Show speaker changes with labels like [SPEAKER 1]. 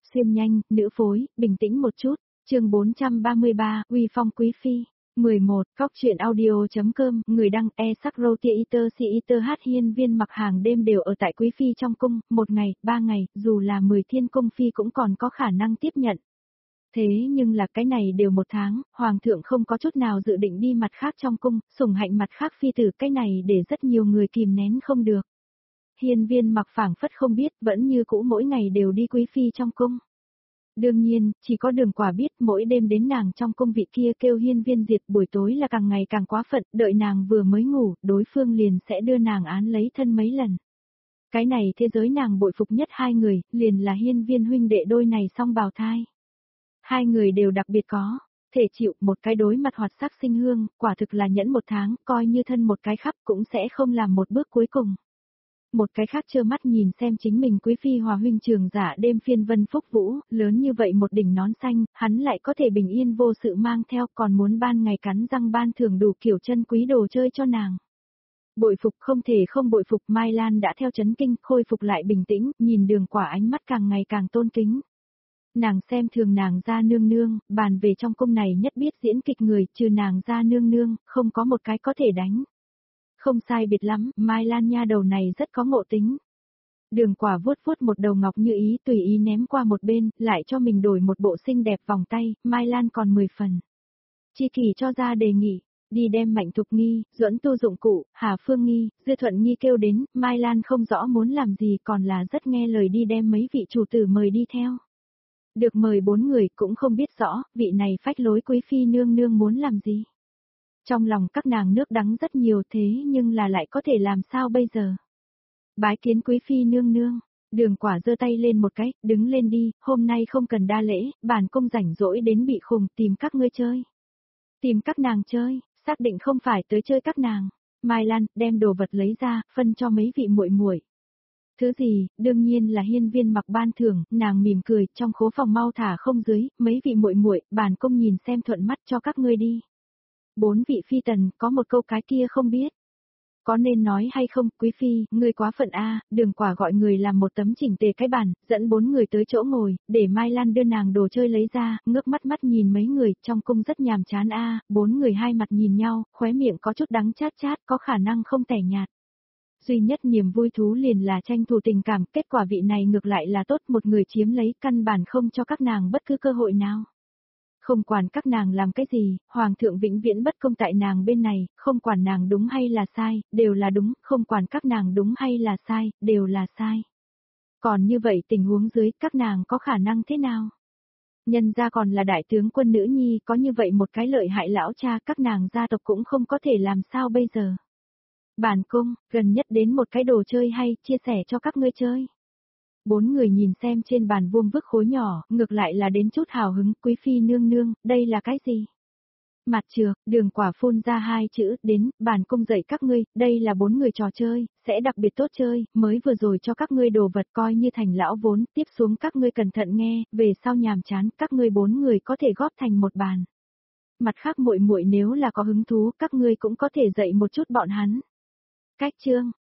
[SPEAKER 1] Xuyên nhanh, nữ phối, bình tĩnh một chút. Chương 433, Uy phong quý phi. 11, Cóc truyện audio.com, người đăng sắc roti eater si eater hát. Hiên Viên Mặc hàng đêm đều ở tại quý phi trong cung, 1 ngày, 3 ngày, dù là 10 thiên cung phi cũng còn có khả năng tiếp nhận. Thế nhưng là cái này đều 1 tháng, hoàng thượng không có chút nào dự định đi mặt khác trong cung, sủng hạnh mặt khác phi tử, cái này để rất nhiều người kìm nén không được. Hiên Viên Mặc phảng phất không biết, vẫn như cũ mỗi ngày đều đi quý phi trong cung. Đương nhiên, chỉ có Đường Quả biết mỗi đêm đến nàng trong cung vị kia kêu Hiên Viên Diệt buổi tối là càng ngày càng quá phận, đợi nàng vừa mới ngủ, đối phương liền sẽ đưa nàng án lấy thân mấy lần. Cái này thế giới nàng bội phục nhất 2 người, liền là Hiên Viên huynh đệ đôi này song bào thai. 2 người đều đặc biệt có thể chịu, một cái đối mặt hoạt sắc sinh hương, quả thực là nhẫn 1 tháng, coi như thân một cái khắp cũng sẽ không làm một bước cuối cùng. Một cái khác trơ mắt nhìn xem chính mình quý phi hòa huynh trường giả đêm phiên vân phúc vũ, lớn như vậy một đỉnh nón xanh, hắn lại có thể bình yên vô sự mang theo, còn muốn ban ngày cắn răng ban thưởng đủ kiểu chân quý đồ chơi cho nàng. Bội phục không thể không bội phục. Mai Lan đã theo chấn kinh, khôi phục lại bình tĩnh, nhìn Đường Quả ánh mắt càng ngày càng tôn kính. Nàng xem thường nàng gia nương nương, bàn về trong cung này nhất biết diễn kịch người, trừ nàng gia nương nương, không có một cái có thể đánh. Không sai biệt lắm, Mai Lan nha đầu này rất có ngộ tính. Đường Quả vuốt vuốt một đầu ngọc như ý tùy ý ném qua một bên, lại cho mình đổi một bộ xinh đẹp vòng tay, Mai Lan còn 10 phần. Chi Kỳ cho ra đề nghị, đi đem Mạnh Thục Nghi, Duẫn Tu dụng cụ, Hà Phương Nghi, Dư Thuận Nghi kêu đến, Mai Lan không rõ muốn làm gì còn là rất nghe lời đi đem mấy vị chủ tử mời đi theo. Được mời 4 người cũng không biết rõ, vị này phách lối quý phi nương nương muốn làm gì. Trong lòng các nàng nước đắng rất nhiều thế nhưng là lại có thể làm sao bây giờ. Bái kiến quý phi nương nương, Đường Quả giơ tay lên một cái, đứng lên đi, hôm nay không cần đa lễ, bản cung rảnh rỗi đến bị khùng tìm các ngươi chơi. Tìm các nàng chơi, xác định không phải tới chơi các nàng. Mai Lan đem đồ vật lấy ra, phân cho mấy vị muội muội. Thứ gì, đương nhiên là Hiên Viên Mặc ban thưởng, nàng mỉm cười, trong khố phòng mau thả không dưới, mấy vị muội muội, bản cung nhìn xem thuận mắt cho các ngươi đi. 4 vị phi tần, có một câu cái kia không biết. Có nên nói hay không, quý phi, ngươi quá phận a. Đường Quả gọi người làm một tấm chỉnh tề cái bàn, dẫn 4 người tới chỗ ngồi, để Mai Lan đưa nàng đồ chơi lấy ra, ngước mắt nhìn mấy người, trong cung rất nhàm chán a. 4 người hai mặt nhìn nhau, khóe miệng có chút đắng chát chát, có khả năng không tẻ nhạt. Duy nhất niềm vui thú liền là tranh thủ tình cảm, kết quả vị này ngược lại là tốt, một người chiếm lấy, căn bản không cho các nàng bất cứ cơ hội nào. Không quản các nàng làm cái gì, hoàng thượng vĩnh viễn bất công tại nàng bên này, không quản nàng đúng hay là sai, đều là đúng, không quản các nàng đúng hay là sai, đều là sai. Còn như vậy tình huống dưới, các nàng có khả năng thế nào? Nhân ra còn là đại tướng quân nữ nhi, có như vậy một cái lợi hại lão cha, các nàng gia tộc cũng không có thể làm sao bây giờ. Bản cung, gần nhất đến một cái đồ chơi hay, chia sẻ cho các ngươi chơi. 4 người nhìn xem trên bàn vuông vức khối nhỏ, ngược lại là đến chút hào hứng, quý phi nương nương, đây là cái gì? Mặt trược, Đường Quả phun ra 2 chữ, đến, bản cung dạy các ngươi, đây là 4 người trò chơi, sẽ đặc biệt tốt chơi, mới vừa rồi cho các ngươi đồ vật coi như thành lão vốn, tiếp xuống các ngươi cẩn thận nghe, về sau nhàm chán, các ngươi 4 người có thể góp thành một bàn. Mặt khác muội muội nếu là có hứng thú, các ngươi cũng có thể dạy một chút bọn hắn. Cách chương,